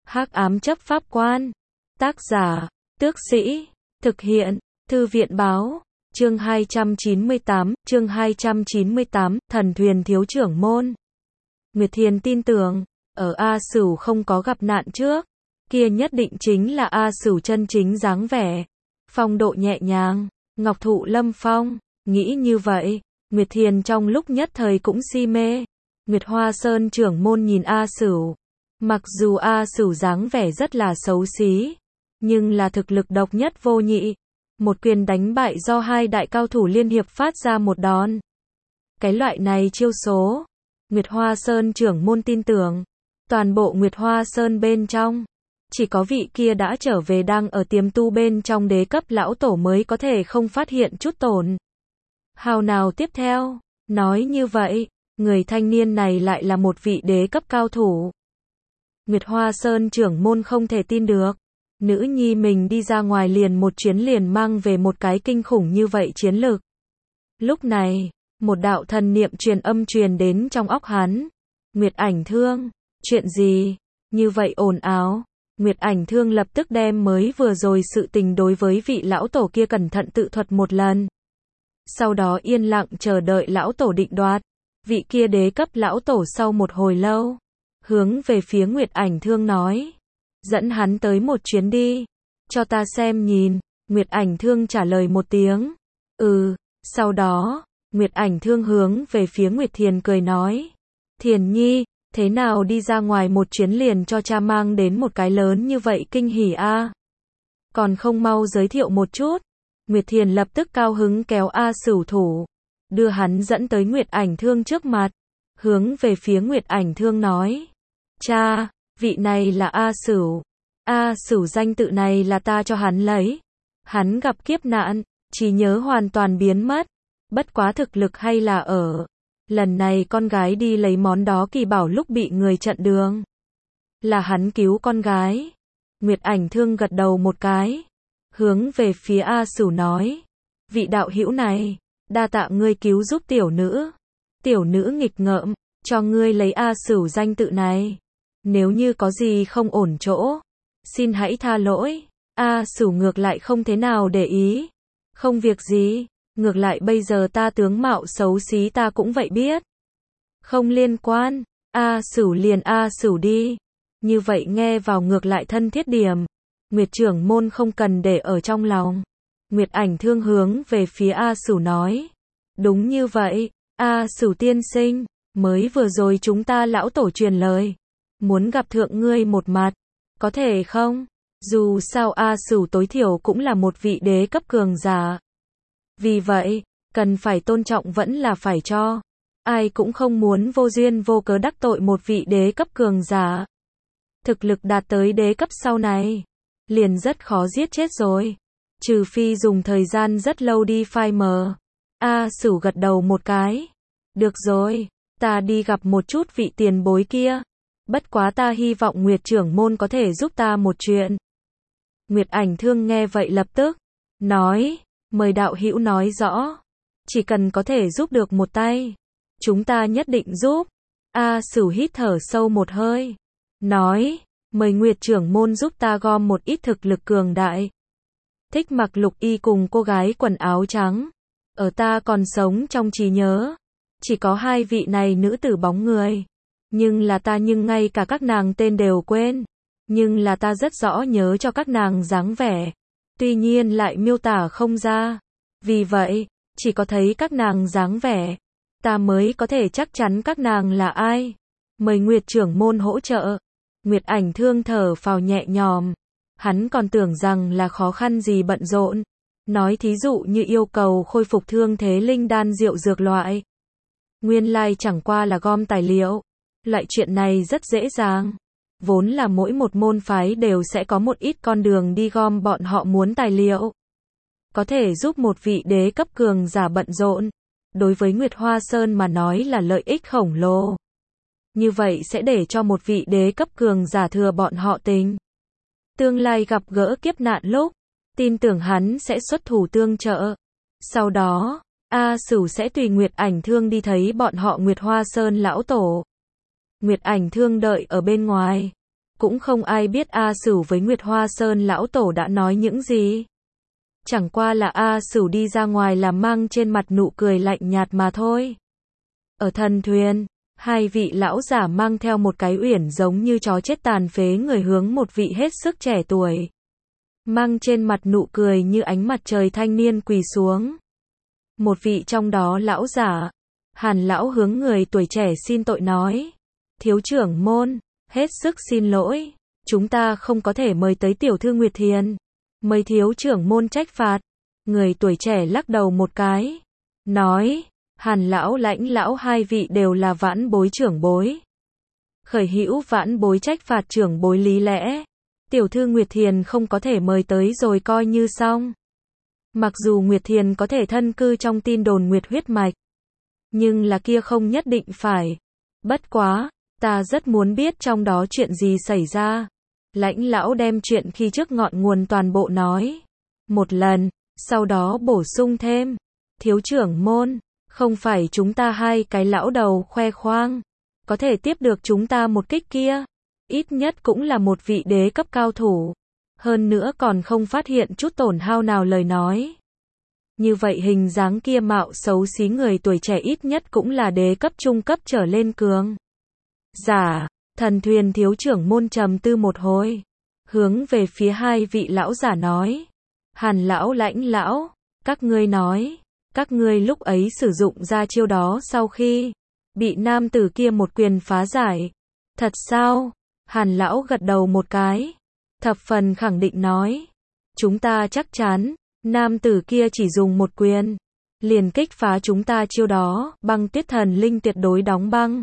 Hắc ám chấp pháp quan. Tác giả, Tước Sĩ. Thực hiện, Thư viện báo. Chương 298, Thần thuyền thiếu trưởng môn. Nguyệt Thiền tin tưởng, ở A Sửu không có gặp nạn trước, kia nhất định chính là A Sửu chân chính dáng vẻ. Phong độ nhẹ nhàng, ngọc thụ lâm phong, nghĩ như vậy, Nguyệt Thiền trong lúc nhất thời cũng si mê. Nguyệt Hoa Sơn trưởng môn nhìn A Sửu. Mặc dù A Sửu dáng vẻ rất là xấu xí, nhưng là thực lực độc nhất vô nhị. Một quyền đánh bại do hai đại cao thủ liên hiệp phát ra một đòn. Cái loại này chiêu số, Nguyệt Hoa Sơn trưởng môn tin tưởng, toàn bộ Nguyệt Hoa Sơn bên trong, chỉ có vị kia đã trở về đang ở tiềm tu bên trong đế cấp lão tổ mới có thể không phát hiện chút tổn hào nào. Tiếp theo, nói như vậy, người thanh niên này lại là một vị đế cấp cao thủ. Nguyệt Hoa Sơn trưởng môn không thể tin được, nữ nhi mình đi ra ngoài liền một chuyến liền mang về một cái kinh khủng như vậy chiến lực. Lúc này, một đạo thần niệm truyền âm truyền đến trong óc hắn. Nguyệt Ảnh Thương, chuyện gì? Như vậy ồn ào. Nguyệt Ảnh Thương lập tức đem mới vừa rồi sự tình đối với vị lão tổ kia cẩn thận tự thuật một lần. Sau đó yên lặng chờ đợi lão tổ định đoạt. Vị kia đế cấp lão tổ sau một hồi lâu, hướng về phía Nguyệt Ảnh Thương nói. Dẫn hắn tới một chuyến đi. Cho ta xem nhìn. Nguyệt Ảnh Thương trả lời một tiếng. Sau đó, Nguyệt Ảnh Thương hướng về phía Nguyệt Thiền cười nói. Thiền nhi, thế nào đi ra ngoài một chuyến liền cho cha mang đến một cái lớn như vậy kinh hỉ a? Còn không mau giới thiệu một chút. Nguyệt Thiền lập tức cao hứng kéo A Sửu thủ, đưa hắn dẫn tới Nguyệt Ảnh Thương trước mặt, hướng về phía Nguyệt Ảnh Thương nói. Cha, vị này là A Sửu. A Sửu danh tự này là ta cho hắn lấy. Hắn gặp kiếp nạn, trí nhớ hoàn toàn biến mất. Bất quá thực lực hay là ở. Lần này con gái đi lấy món đó kỳ bảo lúc bị người chặn đường. Là hắn cứu con gái. Nguyệt Ảnh Thương gật đầu một cái, hướng về phía A Sửu nói. Vị đạo hữu này, đa tạ ngươi cứu giúp tiểu nữ. Tiểu nữ nghịch ngợm, cho ngươi lấy A Sửu danh tự này. Nếu như có gì không ổn chỗ, xin hãy tha lỗi. A Sửu ngược lại không thế nào để ý. Không việc gì, ngược lại bây giờ ta tướng mạo xấu xí ta cũng vậy biết. Không liên quan, A Sửu liền A Sửu đi. Như vậy nghe vào ngược lại thân thiết điểm. Nguyệt trưởng môn không cần để ở trong lòng. Nguyệt Ảnh Thương hướng về phía A Sửu nói. Đúng như vậy, A Sửu tiên sinh, mới vừa rồi chúng ta lão tổ truyền lời. Muốn gặp thượng ngươi một mặt, có thể không? Dù sao A Sửu tối thiểu cũng là một vị đế cấp cường giả. Vì vậy, cần phải tôn trọng vẫn là phải cho. Ai cũng không muốn vô duyên vô cớ đắc tội một vị đế cấp cường giả. Thực lực đạt tới đế cấp sau này, liền rất khó giết chết rồi. Trừ phi dùng thời gian rất lâu đi phai mờ. A Sửu gật đầu một cái. Được rồi, ta đi gặp một chút vị tiền bối kia. Bất quá ta hy vọng Nguyệt trưởng môn có thể giúp ta một chuyện. Nguyệt Ảnh Thương nghe vậy lập tức nói. Mời đạo hữu nói rõ. Chỉ cần có thể giúp được một tay, chúng ta nhất định giúp. A Sửu hít thở sâu một hơi, nói. Mời Nguyệt trưởng môn giúp ta gom một ít thực lực cường đại. Thích mặc lục y cùng cô gái quần áo trắng. Ở ta còn sống trong trí nhớ, chỉ có hai vị này nữ tử bóng người. Nhưng là ta ngay cả các nàng tên đều quên. Nhưng là ta rất rõ nhớ cho các nàng dáng vẻ. Tuy nhiên lại miêu tả không ra. Vì vậy, chỉ có thấy các nàng dáng vẻ, ta mới có thể chắc chắn các nàng là ai. Mời Nguyệt trưởng môn hỗ trợ. Nguyệt Ảnh Thương thở phào nhẹ nhõm. Hắn còn tưởng rằng là khó khăn gì bận rộn. Nói thí dụ như yêu cầu khôi phục thương thế linh đan rượu dược loại. Nguyên lai chẳng qua là gom tài liệu. Loại chuyện này rất dễ dàng. Vốn là mỗi một môn phái đều sẽ có một ít con đường đi gom bọn họ muốn tài liệu. Có thể giúp một vị đế cấp cường giả bận rộn. Đối với Nguyệt Hoa Sơn mà nói là lợi ích khổng lồ. Như vậy sẽ để cho một vị đế cấp cường giả thừa bọn họ tình. Tương lai gặp gỡ kiếp nạn lúc, tin tưởng hắn sẽ xuất thủ tương trợ. Sau đó, A Sửu sẽ tùy Nguyệt Ảnh Thương đi thấy bọn họ Nguyệt Hoa Sơn lão tổ. Nguyệt Ảnh Thương đợi ở bên ngoài. Cũng không ai biết A Sửu với Nguyệt Hoa Sơn lão tổ đã nói những gì. Chẳng qua là A Sửu đi ra ngoài là mang trên mặt nụ cười lạnh nhạt mà thôi. Ở thần thuyền, hai vị lão giả mang theo một cái uyển giống như chó chết tàn phế người hướng một vị hết sức trẻ tuổi. Mang trên mặt nụ cười như ánh mặt trời thanh niên quỳ xuống. Một vị trong đó lão giả, Hàn lão hướng người tuổi trẻ xin tội nói. Thiếu trưởng môn, hết sức xin lỗi, chúng ta không có thể mời tới tiểu thư Nguyệt Thiền. Mời thiếu trưởng môn trách phạt. Người tuổi trẻ lắc đầu một cái, nói, Hàn lão Lãnh lão hai vị đều là vãn bối trưởng bối. Khởi hữu vãn bối trách phạt trưởng bối lý lẽ. Tiểu thư Nguyệt Thiền không có thể mời tới rồi coi như xong. Mặc dù Nguyệt Thiền có thể thân cư trong tin đồn Nguyệt huyết mạch, nhưng là kia không nhất định phải. Bất quá, ta rất muốn biết trong đó chuyện gì xảy ra. Lãnh lão đem chuyện khi trước ngọn nguồn toàn bộ nói một lần, sau đó bổ sung thêm, thiếu trưởng môn, không phải chúng ta hai cái lão đầu khoe khoang, có thể tiếp được chúng ta một kích kia, ít nhất cũng là một vị đế cấp cao thủ, hơn nữa còn không phát hiện chút tổn hao nào lời nói. Như vậy hình dáng kia mạo xấu xí người tuổi trẻ ít nhất cũng là đế cấp trung cấp trở lên cường giả. Thần thuyền thiếu trưởng môn trầm tư một hồi, hướng về phía hai vị lão giả nói, Hàn lão Lãnh lão, các ngươi nói, các ngươi lúc ấy sử dụng ra chiêu đó sau khi bị nam tử kia một quyền phá giải. Thật sao? Hàn lão gật đầu một cái, thập phần khẳng định nói, chúng ta chắc chắn, nam tử kia chỉ dùng một quyền, liền kích phá chúng ta chiêu đó, băng tuyết thần linh tuyệt đối đóng băng.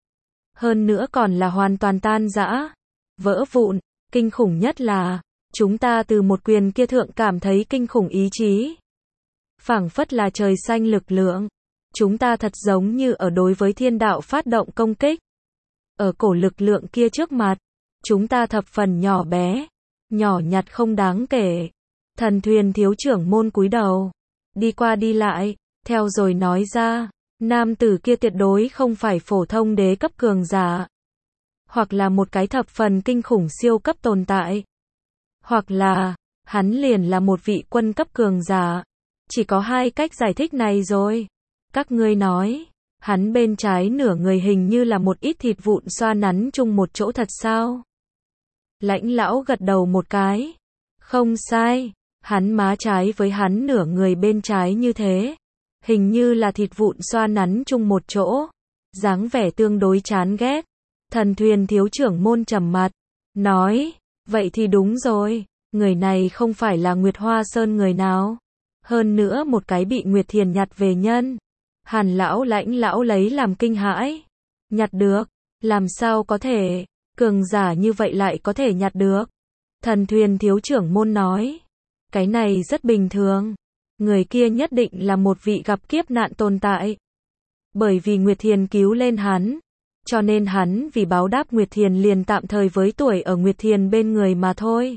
Hơn nữa còn là hoàn toàn tan rã, vỡ vụn, kinh khủng nhất là, chúng ta từ một quyền kia thượng cảm thấy kinh khủng ý chí. Phảng phất là trời xanh lực lượng, chúng ta thật giống như ở đối với thiên đạo phát động công kích. Ở cổ lực lượng kia trước mặt, chúng ta thập phần nhỏ bé, nhỏ nhặt không đáng kể. Thần thuyền thiếu trưởng môn cúi đầu, đi qua đi lại, theo rồi nói ra, nam tử kia tuyệt đối không phải phổ thông đế cấp cường giả, hoặc là một cái thập phần kinh khủng siêu cấp tồn tại, hoặc là, hắn liền là một vị quân cấp cường giả. Chỉ có hai cách giải thích này rồi. Các ngươi nói, hắn bên trái nửa người hình như là một ít thịt vụn xoa nắn chung một chỗ thật sao? Lãnh lão gật đầu một cái. Không sai, hắn má trái với hắn nửa người bên trái như thế. Hình như là thịt vụn xoa nắn chung một chỗ. Dáng vẻ tương đối chán ghét. Thần thuyền thiếu trưởng môn trầm mặt, nói, vậy thì đúng rồi, người này không phải là Nguyệt Hoa Sơn người nào. Hơn nữa một cái bị Nguyệt Thiền nhặt về nhân. Hàn lão Lãnh lão lấy làm kinh hãi. Nhặt được, làm sao có thể, cường giả như vậy lại có thể nhặt được. Thần thuyền thiếu trưởng môn nói, cái này rất bình thường. Người kia nhất định là một vị gặp kiếp nạn tồn tại. Bởi vì Nguyệt Thiền cứu lên hắn, cho nên hắn vì báo đáp Nguyệt Thiền liền tạm thời với tuổi ở Nguyệt Thiền bên người mà thôi.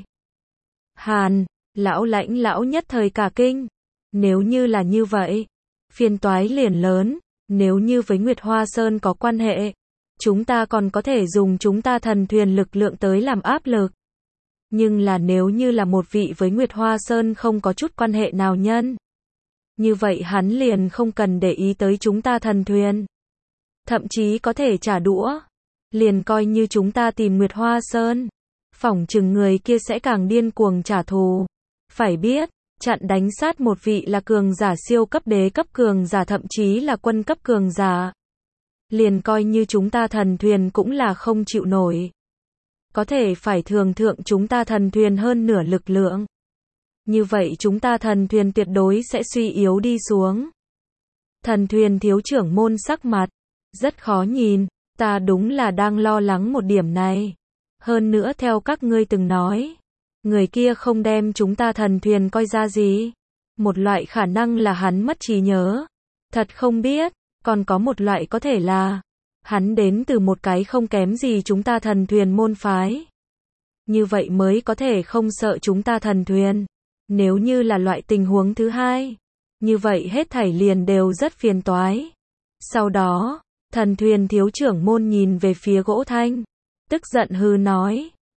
Hàn lão Lãnh lão nhất thời cả kinh. Nếu như là như vậy, phiền toái liền lớn. Nếu như với Nguyệt Hoa Sơn có quan hệ, chúng ta còn có thể dùng chúng ta thần thuyền lực lượng tới làm áp lực. Nhưng là nếu như là một vị với Nguyệt Hoa Sơn không có chút quan hệ nào nhân, như vậy hắn liền không cần để ý tới chúng ta thần thuyền. Thậm chí có thể trả đũa. Liền coi như chúng ta tìm Nguyệt Hoa Sơn, phỏng chừng người kia sẽ càng điên cuồng trả thù. Phải biết, chặn đánh sát một vị là cường giả siêu cấp đế cấp cường giả thậm chí là quân cấp cường giả. Liền coi như chúng ta thần thuyền cũng là không chịu nổi. Có thể phải thường thượng chúng ta thần thuyền hơn nửa lực lượng. Như vậy chúng ta thần thuyền tuyệt đối sẽ suy yếu đi xuống. Thần thuyền thiếu trưởng môn sắc mặt rất khó nhìn, ta đúng là đang lo lắng một điểm này. Hơn nữa theo các ngươi từng nói, người kia không đem chúng ta thần thuyền coi ra gì. Một loại khả năng là hắn mất trí nhớ. Thật không biết, còn có một loại có thể là hắn đến từ một cái không kém gì chúng ta thần thuyền môn phái. Như vậy mới có thể không sợ chúng ta thần thuyền. Nếu như là loại tình huống thứ hai, như vậy hết thảy liền đều rất phiền toái. Sau đó, thần thuyền thiếu trưởng môn nhìn về phía Gỗ Thanh, tức giận hừ nói,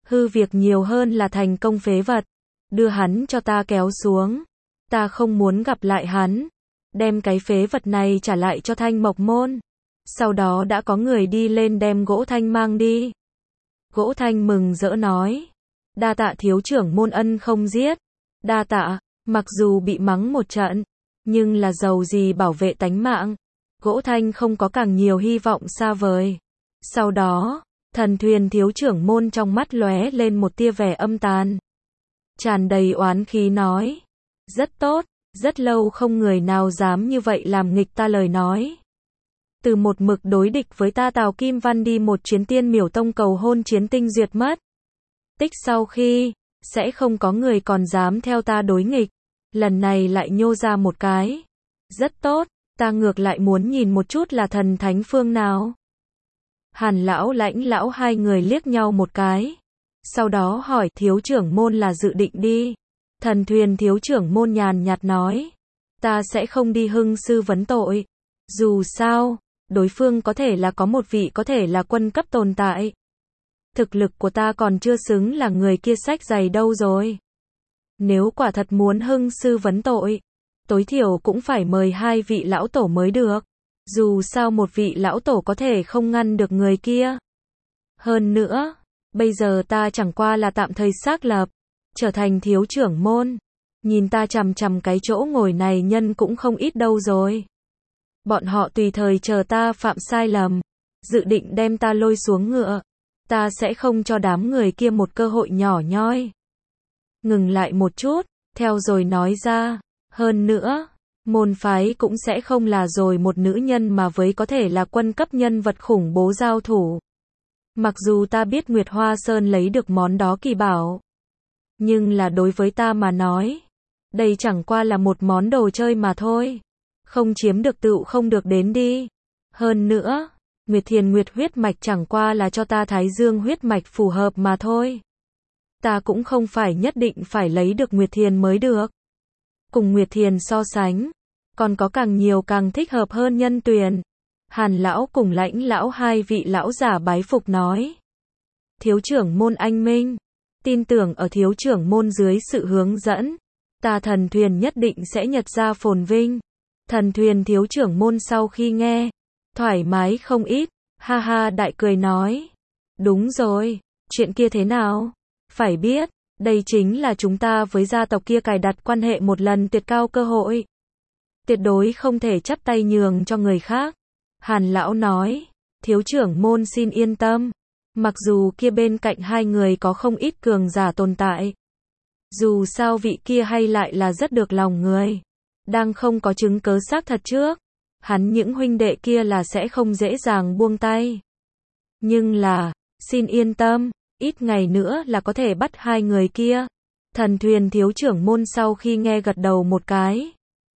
Hư việc nhiều hơn là thành công phế vật. Đưa hắn cho ta kéo xuống. Ta không muốn gặp lại hắn. Đem cái phế vật này trả lại cho Thanh Mộc Môn. Sau đó đã có người đi lên đem Gỗ Thanh mang đi. Gỗ Thanh mừng rỡ nói. Đa tạ thiếu trưởng môn ân không giết. Đa tạ, mặc dù bị mắng một trận, nhưng là giàu gì bảo vệ tánh mạng. Gỗ Thanh không có càng nhiều hy vọng xa vời. Sau đó, Thần Thuyền thiếu trưởng môn trong mắt lóe lên một tia vẻ âm tàn. Tràn đầy oán khí nói. Rất tốt, rất lâu không người nào dám như vậy làm nghịch ta lời nói. Từ một mực đối địch với ta Tào Kim Văn đi một chuyến Tiên Miểu Tông cầu hôn chiến tinh duyệt mất. Tích sau khi, sẽ không có người còn dám theo ta đối nghịch. Lần này lại nhô ra một cái. Rất tốt, ta ngược lại muốn nhìn một chút là thần thánh phương nào. Hàn lão Lãnh lão hai người liếc nhau một cái. Sau đó hỏi thiếu trưởng môn là dự định đi. Thần Thuyền thiếu trưởng môn nhàn nhạt nói. Ta sẽ không đi hưng sư vấn tội. Dù sao, đối phương có thể là có một vị có thể là quân cấp tồn tại. Thực lực của ta còn chưa xứng là người kia sách giày đâu rồi. Nếu quả thật muốn hưng sư vấn tội, tối thiểu cũng phải mời hai vị lão tổ mới được. Dù sao một vị lão tổ có thể không ngăn được người kia. Hơn nữa, bây giờ ta chẳng qua là tạm thời xác lập, trở thành thiếu trưởng môn. Nhìn ta chằm chằm cái chỗ ngồi này nhân cũng không ít đâu rồi. Bọn họ tùy thời chờ ta phạm sai lầm, dự định đem ta lôi xuống ngựa. Ta sẽ không cho đám người kia một cơ hội nhỏ nhoi. Ngừng lại một chút, theo rồi nói ra. Hơn nữa, môn phái cũng sẽ không là rồi một nữ nhân mà với có thể là quân cấp nhân vật khủng bố giao thủ. Mặc dù ta biết Nguyệt Hoa Sơn lấy được món đó kỳ bảo, nhưng là đối với ta mà nói, đây chẳng qua là một món đồ chơi mà thôi. Không chiếm được tựu không được đến đi. Hơn nữa, Nguyệt Thiền Nguyệt huyết mạch chẳng qua là cho ta Thái Dương huyết mạch phù hợp mà thôi. Ta cũng không phải nhất định phải lấy được Nguyệt Thiền mới được. Cùng Nguyệt Thiền so sánh, còn có càng nhiều càng thích hợp hơn Nhân Tuyền. Hàn lão cùng Lãnh lão hai vị lão giả bái phục nói. Thiếu trưởng môn anh minh, tin tưởng ở thiếu trưởng môn dưới sự hướng dẫn, ta Thần Thuyền nhất định sẽ nhật ra phồn vinh. Thần Thuyền thiếu trưởng môn sau khi nghe, thoải mái không ít, ha ha đại cười nói. Đúng rồi, chuyện kia thế nào? Phải biết, đây chính là chúng ta với gia tộc kia cài đặt quan hệ một lần tuyệt cao cơ hội. Tuyệt đối không thể chắp tay nhường cho người khác. Hàn lão nói, thiếu trưởng môn xin yên tâm. Mặc dù kia bên cạnh hai người có không ít cường giả tồn tại. Dù sao vị kia hay lại là rất được lòng người. Đang không có chứng cớ xác thật trước. Hắn những huynh đệ kia là sẽ không dễ dàng buông tay. Nhưng là, xin yên tâm, ít ngày nữa là có thể bắt hai người kia. Thần Thuyền thiếu trưởng môn sau khi nghe gật đầu một cái.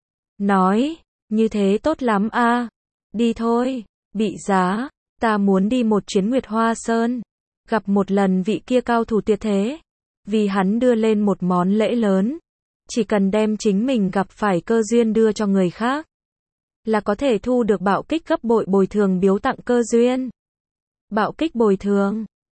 Nói, như thế tốt lắm a. Đi thôi, bị giá, ta muốn đi một chuyến Nguyệt Hoa Sơn. Gặp một lần vị kia cao thủ tuyệt thế. Vì hắn đưa lên một món lễ lớn. Chỉ cần đem chính mình gặp phải cơ duyên đưa cho người khác, là có thể thu được bạo kích gấp bội bồi thường biếu tặng cơ duyên. Bạo kích bồi thường,